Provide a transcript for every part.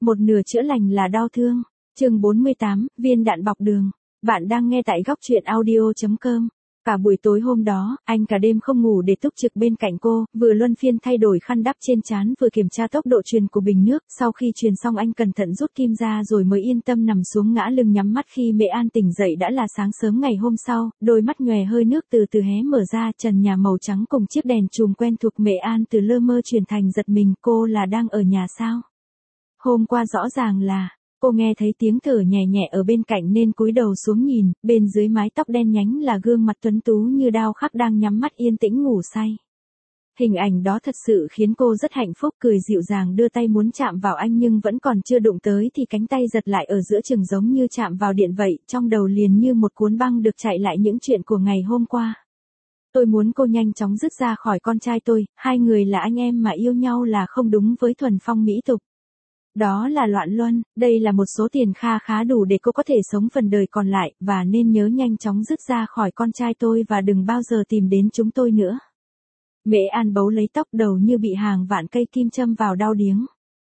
Một nửa chữa lành là đau thương. Chương 48, viên đạn bọc đường. Bạn đang nghe tại góc truyện audio.com. Cả buổi tối hôm đó, anh cả đêm không ngủ để túc trực bên cạnh cô, vừa luân phiên thay đổi khăn đắp trên trán vừa kiểm tra tốc độ truyền của bình nước. Sau khi truyền xong anh cẩn thận rút kim ra rồi mới yên tâm nằm xuống ngã lưng nhắm mắt. Khi Mễ An tỉnh dậy đã là sáng sớm ngày hôm sau, đôi mắt nhòe hơi nước từ từ hé mở ra, trần nhà màu trắng cùng chiếc đèn chùm quen thuộc. Mễ An từ lơ mơ chuyển thành giật mình, cô là đang ở nhà sao? Hôm qua rõ ràng là... Cô nghe thấy tiếng thở nhẹ nhẹ ở bên cạnh nên cúi đầu xuống nhìn, bên dưới mái tóc đen nhánh là gương mặt tuấn tú như đao khắc đang nhắm mắt yên tĩnh ngủ say. Hình ảnh đó thật sự khiến cô rất hạnh phúc, cười dịu dàng đưa tay muốn chạm vào anh nhưng vẫn còn chưa đụng tới thì cánh tay giật lại ở giữa chừng giống như chạm vào điện vậy, trong đầu liền như một cuốn băng được chạy lại những chuyện của ngày hôm qua. Tôi muốn cô nhanh chóng dứt ra khỏi con trai tôi, hai người là anh em mà yêu nhau là không đúng với thuần phong mỹ tục. Đó là loạn luân, đây là một số tiền kha khá đủ để cô có thể sống phần đời còn lại, và nên nhớ nhanh chóng dứt ra khỏi con trai tôi và đừng bao giờ tìm đến chúng tôi nữa. Mễ An bấu lấy tóc, đầu như bị hàng vạn cây kim châm vào đau điếng.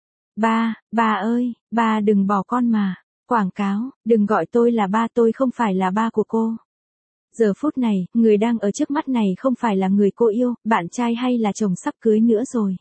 Ba ơi, ba đừng bỏ con mà. Quảng cáo, đừng gọi tôi là ba, tôi không phải là ba của cô. Giờ phút này, người đang ở trước mắt này không phải là người cô yêu, bạn trai hay là chồng sắp cưới nữa rồi.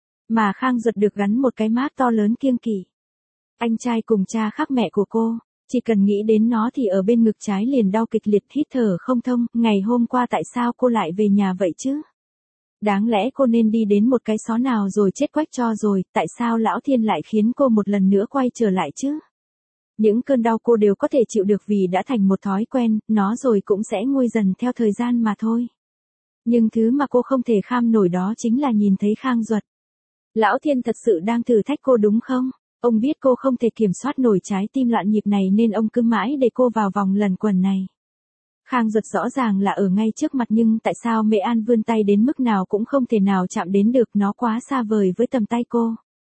Mà Khang Duật được gắn một cái mác to lớn kiêng kỵ. Anh trai cùng cha khác mẹ của cô, chỉ cần nghĩ đến nó thì ở bên ngực trái liền đau kịch liệt, hít thở không thông. Ngày hôm qua tại sao cô lại về nhà vậy chứ? Đáng lẽ cô nên đi đến một cái xó nào rồi chết quách cho rồi, tại sao Lão Thiên lại khiến cô một lần nữa quay trở lại chứ? Những cơn đau cô đều có thể chịu được vì đã thành một thói quen, nó rồi cũng sẽ nguôi dần theo thời gian mà thôi. Nhưng thứ mà cô không thể kham nổi đó chính là nhìn thấy Khang Duật. Lão Thiên thật sự đang thử thách cô đúng không? Ông biết cô không thể kiểm soát nổi trái tim loạn nhịp này nên ông cứ mãi để cô vào vòng lẩn quẩn này. Khang Duật rõ ràng là ở ngay trước mặt nhưng tại sao Mễ An vươn tay đến mức nào cũng không thể nào chạm đến được, nó quá xa vời với tầm tay cô.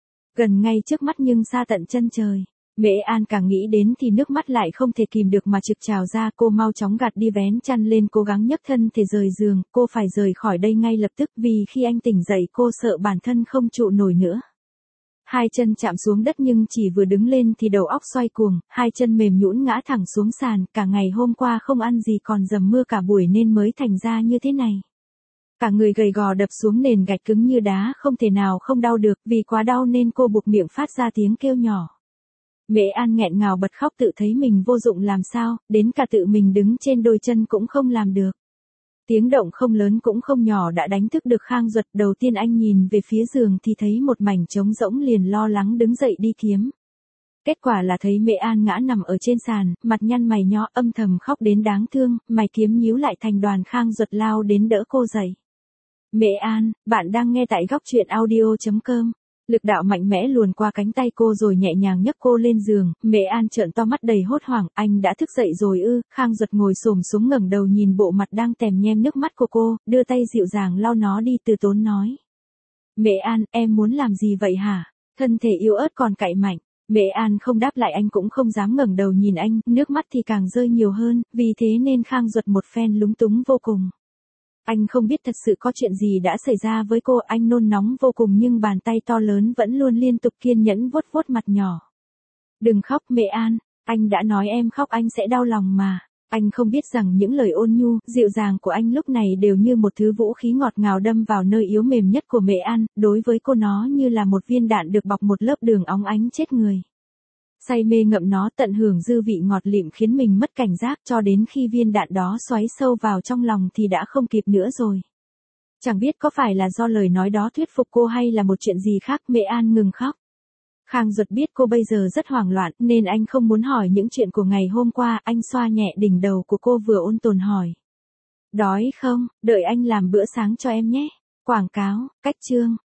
Gần ngay trước mắt nhưng xa tận chân trời. Mễ An càng nghĩ đến thì nước mắt lại không thể kìm được mà trực trào ra, cô mau chóng gạt đi vén chăn lên cố gắng nhấc thân thể rời giường, cô phải rời khỏi đây ngay lập tức vì khi anh tỉnh dậy cô sợ bản thân không trụ nổi nữa. Hai chân chạm xuống đất nhưng chỉ vừa đứng lên thì đầu óc xoay cuồng, hai chân mềm nhũn ngã thẳng xuống sàn, cả ngày hôm qua không ăn gì còn dầm mưa cả buổi nên mới thành ra như thế này. Cả người gầy gò đập xuống nền gạch cứng như đá, không thể nào không đau được, vì quá đau nên cô buộc miệng phát ra tiếng kêu nhỏ. Mễ An nghẹn ngào bật khóc, tự thấy mình vô dụng làm sao, đến cả tự mình đứng trên đôi chân cũng không làm được. Tiếng động không lớn cũng không nhỏ đã đánh thức được Khang Duật, đầu tiên anh nhìn về phía giường thì thấy một mảnh trống rỗng liền lo lắng đứng dậy đi kiếm. Kết quả là thấy Mễ An ngã nằm ở trên sàn, mặt nhăn mày nhó âm thầm khóc đến đáng thương, mày kiếm nhíu lại thành đoàn. Khang Duật lao đến đỡ cô dậy. Mễ An, bạn đang nghe tại góc truyện audio.com. Lực đạo mạnh mẽ luồn qua cánh tay cô rồi nhẹ nhàng nhấc cô lên giường. Mễ An trợn to mắt đầy hốt hoảng, anh đã thức dậy rồi ư? Khang Duật ngồi xổm xuống ngẩng đầu nhìn bộ mặt đang tèm nhem nước mắt của cô, đưa tay dịu dàng lau nó đi, từ tốn nói. Mễ An, em muốn làm gì vậy hả? Thân thể yếu ớt còn cạy mạnh. Mễ An không đáp lại, anh cũng không dám ngẩng đầu nhìn anh, nước mắt thì càng rơi nhiều hơn, vì thế nên Khang Duật một phen lúng túng vô cùng. Anh không biết thật sự có chuyện gì đã xảy ra với cô, anh nôn nóng vô cùng nhưng bàn tay to lớn vẫn luôn liên tục kiên nhẫn vuốt vuốt mặt nhỏ. Đừng khóc Mễ An, anh đã nói em khóc anh sẽ đau lòng mà. Anh không biết rằng những lời ôn nhu, dịu dàng của anh lúc này đều như một thứ vũ khí ngọt ngào đâm vào nơi yếu mềm nhất của Mễ An, đối với cô nó như là một viên đạn được bọc một lớp đường óng ánh chết người. Say mê ngậm nó tận hưởng dư vị ngọt lịm khiến mình mất cảnh giác, cho đến khi viên đạn đó xoáy sâu vào trong lòng thì đã không kịp nữa rồi. Chẳng biết có phải là do lời nói đó thuyết phục cô hay là một chuyện gì khác, Mễ An ngừng khóc. Khang Duật biết cô bây giờ rất hoảng loạn nên anh không muốn hỏi những chuyện của ngày hôm qua, anh xoa nhẹ đỉnh đầu của cô vừa ôn tồn hỏi. Đói không, đợi anh làm bữa sáng cho em nhé. Quảng cáo, cách chương.